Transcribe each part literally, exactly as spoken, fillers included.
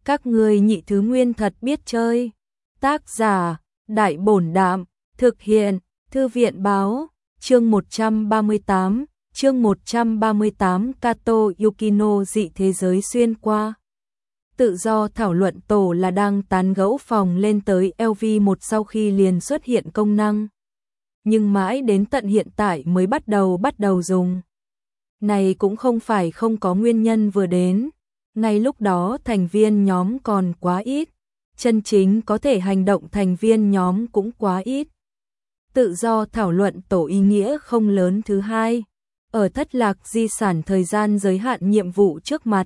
Các ngươi nhị thứ nguyên thật biết chơi. Tác giả, Đại Bổn Đạm, thực hiện, Thư viện Báo, chương một trăm ba mươi tám, chương một trăm ba mươi tám Kato Yukino dị thế giới xuyên qua. Tự do thảo luận tổ là đang tán gẫu phòng lên tới L V một sau khi liền xuất hiện công năng. Nhưng mãi đến tận hiện tại mới bắt đầu bắt đầu dùng. Này cũng không phải không có nguyên nhân vừa đến. Ngay lúc đó thành viên nhóm còn quá ít. Chân chính có thể hành động thành viên nhóm cũng quá ít. Tự do thảo luận tổ ý nghĩa không lớn thứ hai. Ở thất lạc di sản thời gian giới hạn nhiệm vụ trước mặt.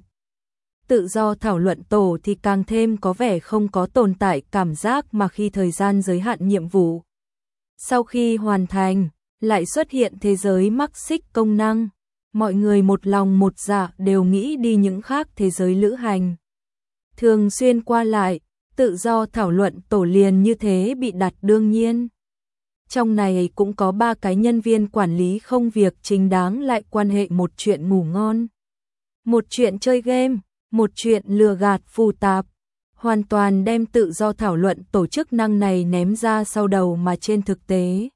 Tự do thảo luận tổ thì càng thêm có vẻ không có tồn tại cảm giác mà khi thời gian giới hạn nhiệm vụ. Sau khi hoàn thành, lại xuất hiện thế giới mắc xích công năng. Mọi người một lòng một dạ đều nghĩ đi những khác thế giới lữ hành. Thường xuyên qua lại, tự do thảo luận tổ liền như thế bị đặt đương nhiên. Trong này cũng có ba cái nhân viên quản lý không việc chính đáng lại quan hệ một chuyện ngủ ngon. Một chuyện chơi game, một chuyện lừa gạt phù tạp. Hoàn toàn đem tự do thảo luận tổ chức năng này ném ra sau đầu mà trên thực tế.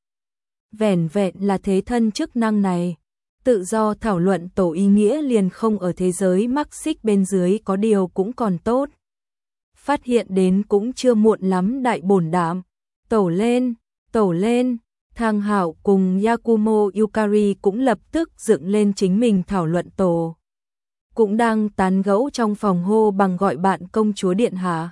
Vẻn vẹn là thế thân chức năng này. Tự do thảo luận tổ ý nghĩa liền không ở thế giới mắc xích bên dưới có điều cũng còn tốt. Phát hiện đến cũng chưa muộn lắm Đại Bổn Đạm. Tổ lên, tổ lên, Thang Hạo cùng Yakumo Yukari cũng lập tức dựng lên chính mình thảo luận tổ. Cũng đang tán gẫu trong phòng hô bằng gọi bạn công chúa điện hạ.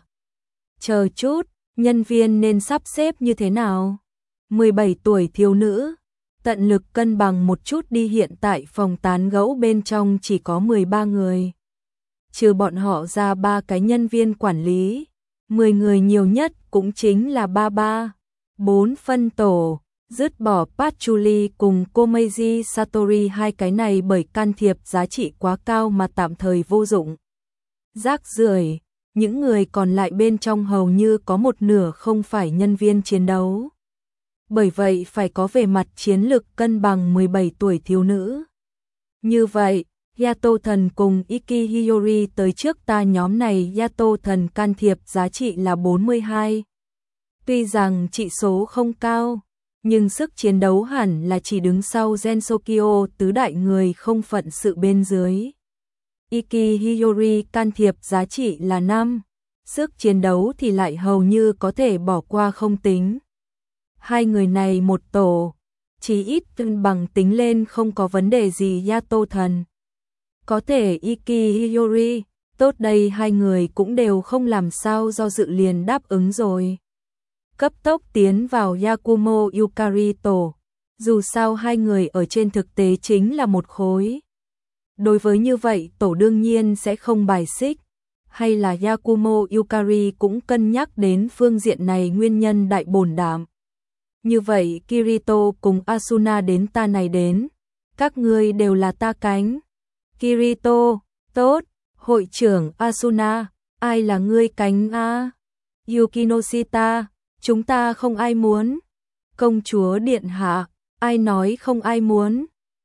Chờ chút, nhân viên nên sắp xếp như thế nào? mười bảy tuổi thiếu nữ, tận lực cân bằng một chút đi hiện tại phòng tán gẫu bên trong chỉ có mười ba người. Trừ bọn họ ra ba cái nhân viên quản lý, mười người nhiều nhất cũng chính là ba ba. bốn phân tổ, dứt bỏ Patchouli cùng Komeiji Satori hai cái này bởi can thiệp giá trị quá cao mà tạm thời vô dụng. Rác rưởi, những người còn lại bên trong hầu như có một nửa không phải nhân viên chiến đấu. Bởi vậy phải có về mặt chiến lược cân bằng mười bảy tuổi thiếu nữ. Như vậy, Yato thần cùng Iki Hiyori tới trước ta nhóm này Yato thần can thiệp giá trị là bốn mươi hai. Tuy rằng trị số không cao, nhưng sức chiến đấu hẳn là chỉ đứng sau Gensokyo tứ đại người không phận sự bên dưới. Iki Hiyori can thiệp giá trị là năm, sức chiến đấu thì lại hầu như có thể bỏ qua không tính. Hai người này một tổ, chỉ ít cân bằng tính lên không có vấn đề gì Yato thần. Có thể Iki Hiyori, tốt đây hai người cũng đều không làm sao do dự liền đáp ứng rồi. Cấp tốc tiến vào Yakumo Yukari tổ, dù sao hai người ở trên thực tế chính là một khối. Đối với như vậy tổ đương nhiên sẽ không bài xích, hay là Yakumo Yukari cũng cân nhắc đến phương diện này nguyên nhân Đại Bổn Đạm. Như vậy Kirito cùng Asuna đến ta này đến, các ngươi đều là ta cánh. Kirito, tốt, hội trưởng Asuna, ai là ngươi cánh a? Yukinoshita, chúng ta không ai muốn. Công chúa điện hạ, ai nói không ai muốn?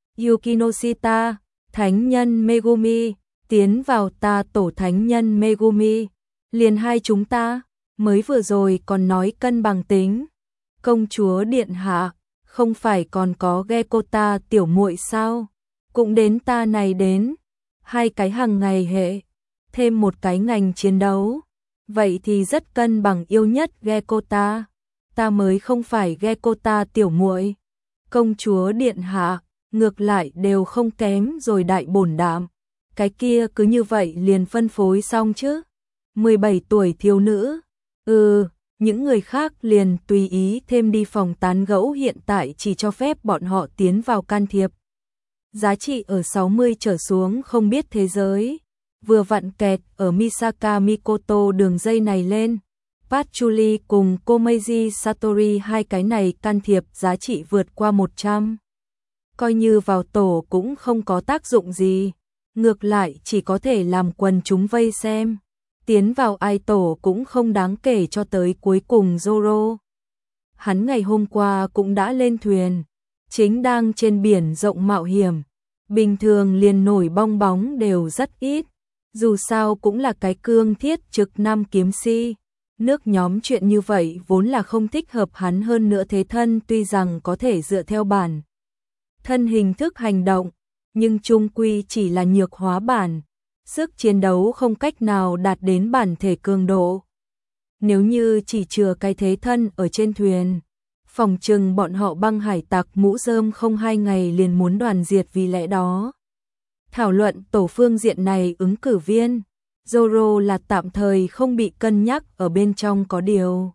Yukinoshita, thánh nhân Megumi, tiến vào ta tổ thánh nhân Megumi, liền hai chúng ta, mới vừa rồi còn nói cân bằng tính. Công chúa điện hạ, không phải còn có Gekota tiểu muội sao? Cũng đến ta này đến, hai cái hàng ngày hệ, thêm một cái ngành chiến đấu. Vậy thì rất cân bằng yêu nhất Gekota, ta mới không phải Gekota tiểu muội. Công chúa điện hạ, ngược lại đều không kém rồi Đại Bổn Đạm. Cái kia cứ như vậy liền phân phối xong chứ. mười bảy tuổi thiếu nữ, ừ, những người khác liền tùy ý thêm đi phòng tán gẫu hiện tại chỉ cho phép bọn họ tiến vào can thiệp. Giá trị ở sáu mươi trở xuống không biết thế giới. Vừa vặn kẹt ở Misaka Mikoto đường dây này lên. Patchouli cùng Komeiji Satori hai cái này can thiệp giá trị vượt qua một trăm. Coi như vào tổ cũng không có tác dụng gì. Ngược lại chỉ có thể làm quần chúng vây xem. Tiến vào ai tổ cũng không đáng kể cho tới cuối cùng Zoro. Hắn ngày hôm qua cũng đã lên thuyền. Chính đang trên biển rộng mạo hiểm. Bình thường liền nổi bong bóng đều rất ít. Dù sao cũng là cái cương thiết trực nam kiếm si. Nước nhóm chuyện như vậy vốn là không thích hợp hắn, hơn nữa thế thân tuy rằng có thể dựa theo bản thân hình thức hành động, nhưng chung quy chỉ là nhược hóa bản, sức chiến đấu không cách nào đạt đến bản thể cường độ. Nếu như chỉ chừa cái thế thân ở trên thuyền, phòng trừng bọn họ băng hải tặc mũ rơm không hai ngày liền muốn đoàn diệt. Vì lẽ đó, thảo luận tổ phương diện này ứng cử viên Zoro là tạm thời không bị cân nhắc ở bên trong. Có điều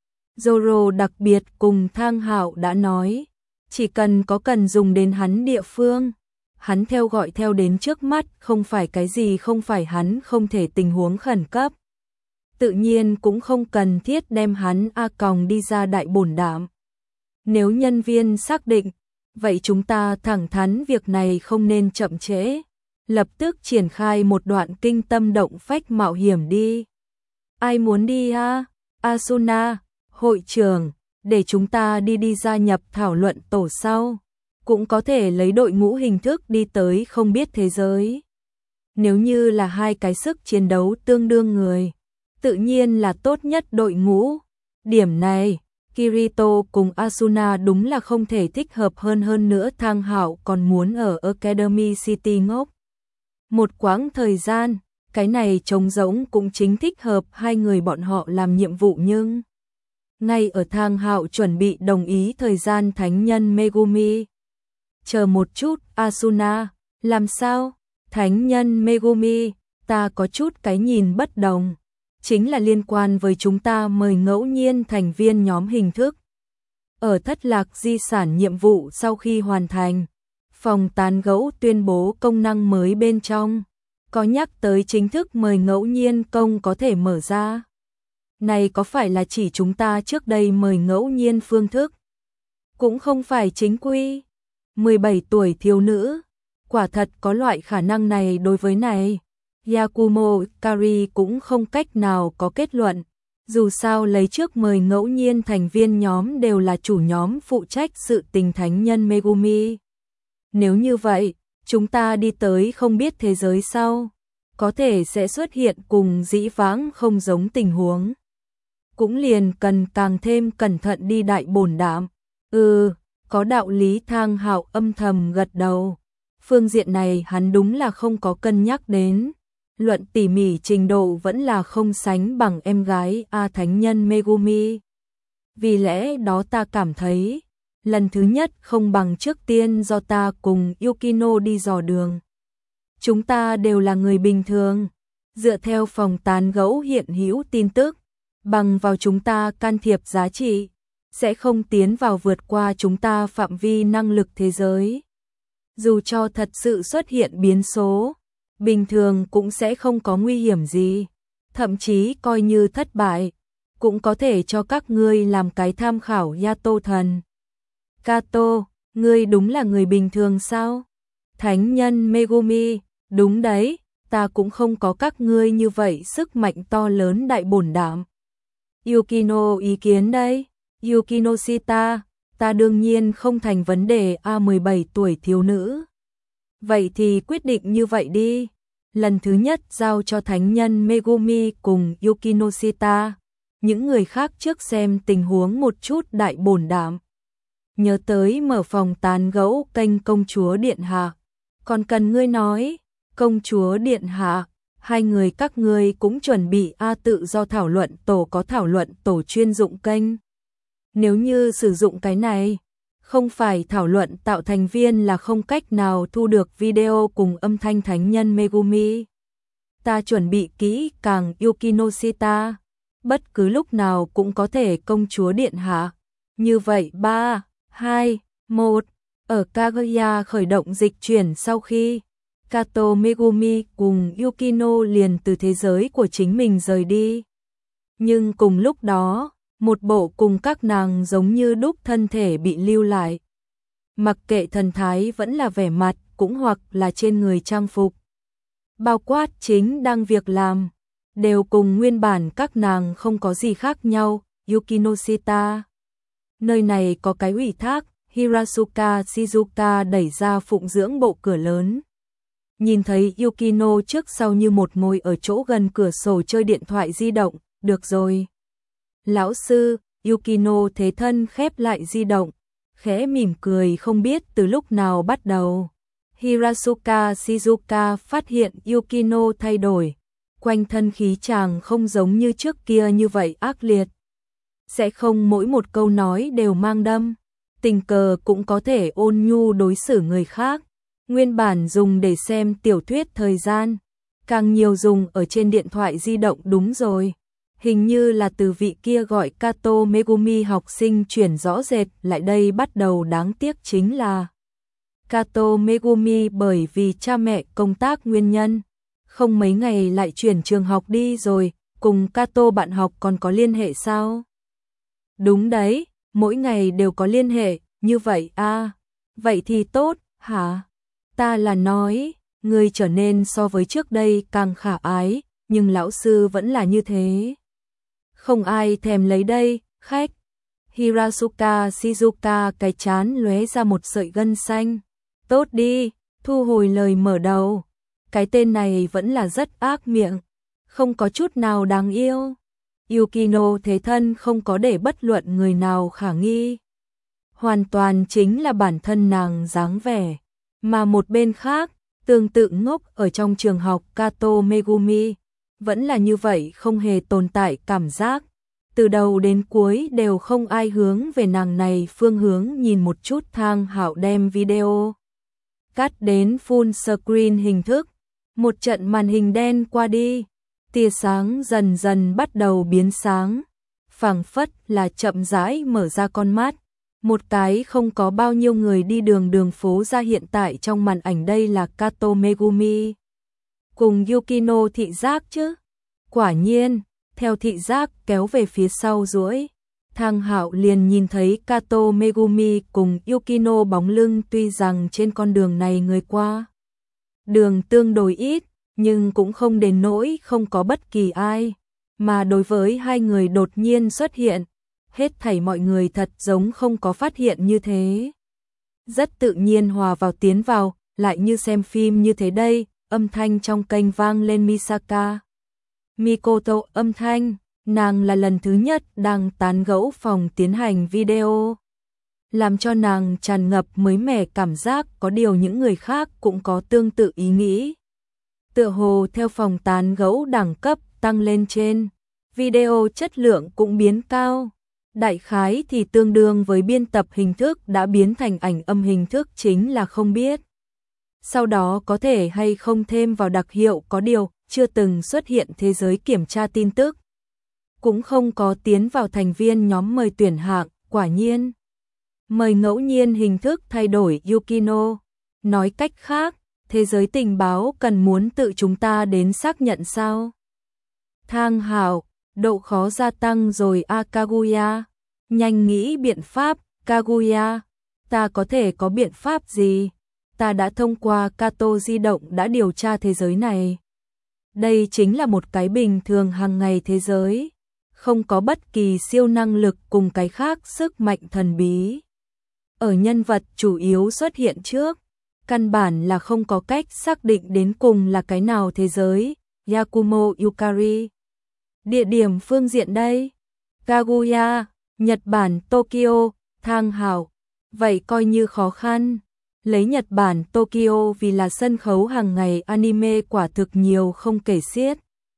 Zoro đặc biệt cùng Thang Hạo đã nói, chỉ cần có cần dùng đến hắn địa phương, hắn theo gọi theo đến trước mắt, không phải cái gì không phải hắn không thể tình huống khẩn cấp. Tự nhiên cũng không cần thiết đem hắn a còng đi ra đại bổn đạm. Nếu nhân viên xác định, vậy chúng ta thẳng thắn việc này không nên chậm trễ, lập tức triển khai một đoạn kinh tâm động phách mạo hiểm đi. Ai muốn đi a? Asuna, hội trưởng, để chúng ta đi đi gia nhập thảo luận tổ sau. Cũng có thể lấy đội ngũ hình thức đi tới không biết thế giới. Nếu như là hai cái sức chiến đấu tương đương người, tự nhiên là tốt nhất đội ngũ. Điểm này, Kirito cùng Asuna đúng là không thể thích hợp hơn. Hơn nữa Thang Hạo còn muốn ở Academy City ngốc một quãng thời gian, cái này trống rỗng cũng chính thích hợp hai người bọn họ làm nhiệm vụ. Nhưng ngay ở Thang Hạo chuẩn bị đồng ý thời gian, thánh nhân Megumi: chờ một chút Asuna, làm sao? Thánh nhân Megumi, ta có chút cái nhìn bất đồng, chính là liên quan với chúng ta mời ngẫu nhiên thành viên nhóm hình thức. Ở thất lạc di sản nhiệm vụ sau khi hoàn thành, phòng tán gẫu tuyên bố công năng mới bên trong, có nhắc tới chính thức mời ngẫu nhiên công có thể mở ra. Này có phải là chỉ chúng ta trước đây mời ngẫu nhiên phương thức? Cũng không phải chính quy. mười bảy tuổi thiếu nữ, quả thật có loại khả năng này. Đối với này, Yakumo Kari cũng không cách nào có kết luận. Dù sao lấy trước mời ngẫu nhiên thành viên nhóm đều là chủ nhóm phụ trách sự tình thánh nhân Megumi. Nếu như vậy, chúng ta đi tới không biết thế giới sau, có thể sẽ xuất hiện cùng dĩ vãng không giống tình huống. Cũng liền cần càng thêm cẩn thận đi đại bổn đạm. Ừ, có đạo lý. Thang Hạo âm thầm gật đầu. Phương diện này hắn đúng là không có cân nhắc đến. Luận tỉ mỉ trình độ vẫn là không sánh bằng em gái A thánh nhân Megumi. Vì lẽ đó ta cảm thấy, lần thứ nhất không bằng trước tiên do ta cùng Yukino đi dò đường. Chúng ta đều là người bình thường, dựa theo phòng tán gẫu hiện hữu tin tức, bằng vào chúng ta can thiệp giá trị, sẽ không tiến vào vượt qua chúng ta phạm vi năng lực thế giới. Dù cho thật sự xuất hiện biến số, bình thường cũng sẽ không có nguy hiểm gì, thậm chí coi như thất bại, cũng có thể cho các ngươi làm cái tham khảo. Yato thần. Kato, ngươi đúng là người bình thường sao? Thánh nhân Megumi, đúng đấy, ta cũng không có các ngươi như vậy sức mạnh to lớn đại bổn đạm. Yukino ý kiến đây, Yukino Shita, ta đương nhiên không thành vấn đề. A mười bảy tuổi thiếu nữ. Vậy thì quyết định như vậy đi. Lần thứ nhất giao cho thánh nhân Megumi cùng Yukino Shita. Những người khác trước xem tình huống một chút đại bổn đạm. Nhớ tới mở phòng tán gẫu kênh công chúa điện hạ. Còn cần ngươi nói, công chúa điện hạ, hai người các ngươi cũng chuẩn bị A tự do thảo luận tổ có thảo luận tổ chuyên dụng kênh. Nếu như sử dụng cái này, không phải thảo luận tạo thành viên là không cách nào thu được video cùng âm thanh thánh nhân Megumi. Ta chuẩn bị kỹ càng Yukino Shita, bất cứ lúc nào cũng có thể công chúa điện hạ. Như vậy ba, hai, một, ở Kaguya khởi động dịch chuyển sau khi Kato Megumi cùng Yukino liền từ thế giới của chính mình rời đi. Nhưng cùng lúc đó, một bộ cùng các nàng giống như đúc thân thể bị lưu lại. Mặc kệ thần thái vẫn là vẻ mặt, cũng hoặc là trên người trang phục, bao quát chính đang việc làm, đều cùng nguyên bản các nàng không có gì khác nhau. Yukino Shita, nơi này có cái ủy thác. Hirasuka Shizuka đẩy ra phụng dưỡng bộ cửa lớn. nhìn thấy Yukino trước sau như một ngồi ở chỗ gần cửa sổ chơi điện thoại di động, được rồi. Lão sư, Yukino thế thân khép lại di động, khẽ mỉm cười không biết từ lúc nào bắt đầu. Hirasuka Shizuka phát hiện Yukino thay đổi, quanh thân khí chàng không giống như trước kia như vậy ác liệt. Sẽ không mỗi một câu nói đều mang đâm, tình cờ cũng có thể ôn nhu đối xử người khác. Nguyên bản dùng để xem tiểu thuyết thời gian, càng nhiều dùng ở trên điện thoại di động đúng rồi. Hình như là từ vị kia gọi Kato Megumi học sinh chuyển rõ rệt lại đây bắt đầu, đáng tiếc chính là Kato Megumi bởi vì cha mẹ công tác nguyên nhân, không mấy ngày lại chuyển trường học đi rồi, cùng Kato bạn học còn có liên hệ sao? Đúng đấy, mỗi ngày đều có liên hệ, như vậy à, vậy thì tốt, hả? Ta là nói, người trở nên so với trước đây càng khả ái, nhưng lão sư vẫn là như thế. Không ai thèm lấy đây, khách. Hirasuka Shizuka cái chán lóe ra một sợi gân xanh. Tốt đi, thu hồi lời mở đầu. Cái tên này vẫn là rất ác miệng, không có chút nào đáng yêu. Yukino thế thân không có để bất luận người nào khả nghi. Hoàn toàn chính là bản thân nàng dáng vẻ. Mà một bên khác, tương tự ngốc ở trong trường học Kato Megumi, vẫn là như vậy không hề tồn tại cảm giác. Từ đầu đến cuối đều không ai hướng về nàng này phương hướng nhìn một chút. Thang Hạo đem video cắt đến full screen hình thức. Một trận màn hình đen qua đi, tia sáng dần dần bắt đầu biến sáng, phảng phất là chậm rãi mở ra con mắt. Một cái không có bao nhiêu người đi đường đường phố ra hiện tại trong màn ảnh, đây là Kato Megumi cùng Yukino thị giác chứ. Quả nhiên, theo thị giác kéo về phía sau duỗi, Thang Hạo liền nhìn thấy Kato Megumi cùng Yukino bóng lưng. Tuy rằng trên con đường này người qua đường tương đối ít, nhưng cũng không đến nỗi không có bất kỳ ai. Mà đối với hai người đột nhiên xuất hiện, hết thảy mọi người thật giống không có phát hiện như thế. Rất tự nhiên hòa vào tiến vào, lại như xem phim như thế đây. Âm thanh trong kênh vang lên Misaka Mikoto âm thanh, nàng là lần thứ nhất đang tán gẫu phòng tiến hành video, làm cho nàng tràn ngập mới mẻ cảm giác, có điều những người khác cũng có tương tự ý nghĩ. Tựa hồ theo phòng tán gẫu đẳng cấp tăng lên trên, video chất lượng cũng biến cao. Đại khái thì tương đương với biên tập hình thức đã biến thành ảnh âm hình thức, chính là không biết sau đó có thể hay không thêm vào đặc hiệu, có điều chưa từng xuất hiện thế giới kiểm tra tin tức, cũng không có tiến vào thành viên nhóm mời tuyển hạng. Quả nhiên, mời ngẫu nhiên hình thức thay đổi Yukino. Nói cách khác, thế giới tình báo cần muốn tự chúng ta đến xác nhận sao? Thang Hạo, độ khó gia tăng rồi a Kaguya. Nhanh nghĩ biện pháp, Kaguya. Ta có thể có biện pháp gì? Ta đã thông qua Kato di động đã điều tra thế giới này. Đây chính là một cái bình thường hàng ngày thế giới, không có bất kỳ siêu năng lực cùng cái khác sức mạnh thần bí. Ở nhân vật chủ yếu xuất hiện trước, căn bản là không có cách xác định đến cùng là cái nào thế giới. Yakumo Yukari. Địa điểm phương diện đây, Kaguya, Nhật Bản Tokyo. Thang Hạo, vậy coi như khó khăn. Lấy Nhật Bản Tokyo vì là sân khấu hàng ngày anime quả thực nhiều không kể xiết.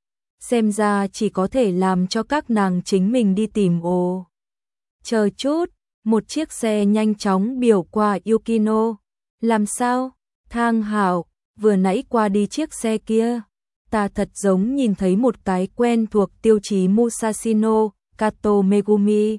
Xem ra chỉ có thể làm cho các nàng chính mình đi tìm. Ồ, chờ chút, một chiếc xe nhanh chóng biểu qua Yukino. Làm sao? Thang Hạo, vừa nãy qua đi chiếc xe kia, ta thật giống nhìn thấy một cái quen thuộc tiêu chí Musashino. Kato Megumi.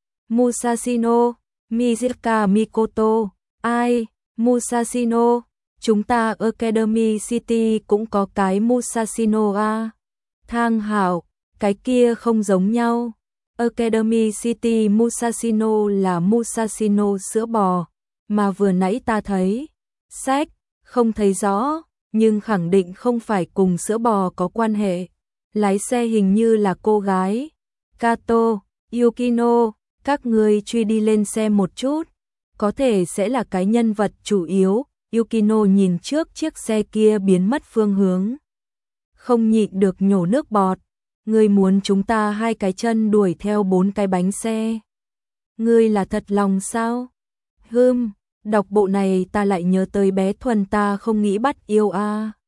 Musashino, Mizuka Mikoto. Ai? Musashino, chúng ta Academy City cũng có cái Musashino à? Thang Hạo, cái kia không giống nhau. Academy City Musashino là Musashino sữa bò, mà vừa nãy ta thấy sách, không thấy rõ, nhưng khẳng định không phải cùng sữa bò có quan hệ. Lái xe hình như là cô gái. Kato, Yukino, các ngươi truy đi lên xem một chút, có thể sẽ là cái nhân vật chủ yếu. Yukino nhìn trước chiếc xe kia biến mất phương hướng. Không nhịn được nhổ nước bọt. Ngươi muốn chúng ta hai cái chân đuổi theo bốn cái bánh xe. Ngươi là thật lòng sao? Hừm, đọc bộ này ta lại nhớ tới bé Thuần ta không nghĩ bắt yêu a. À.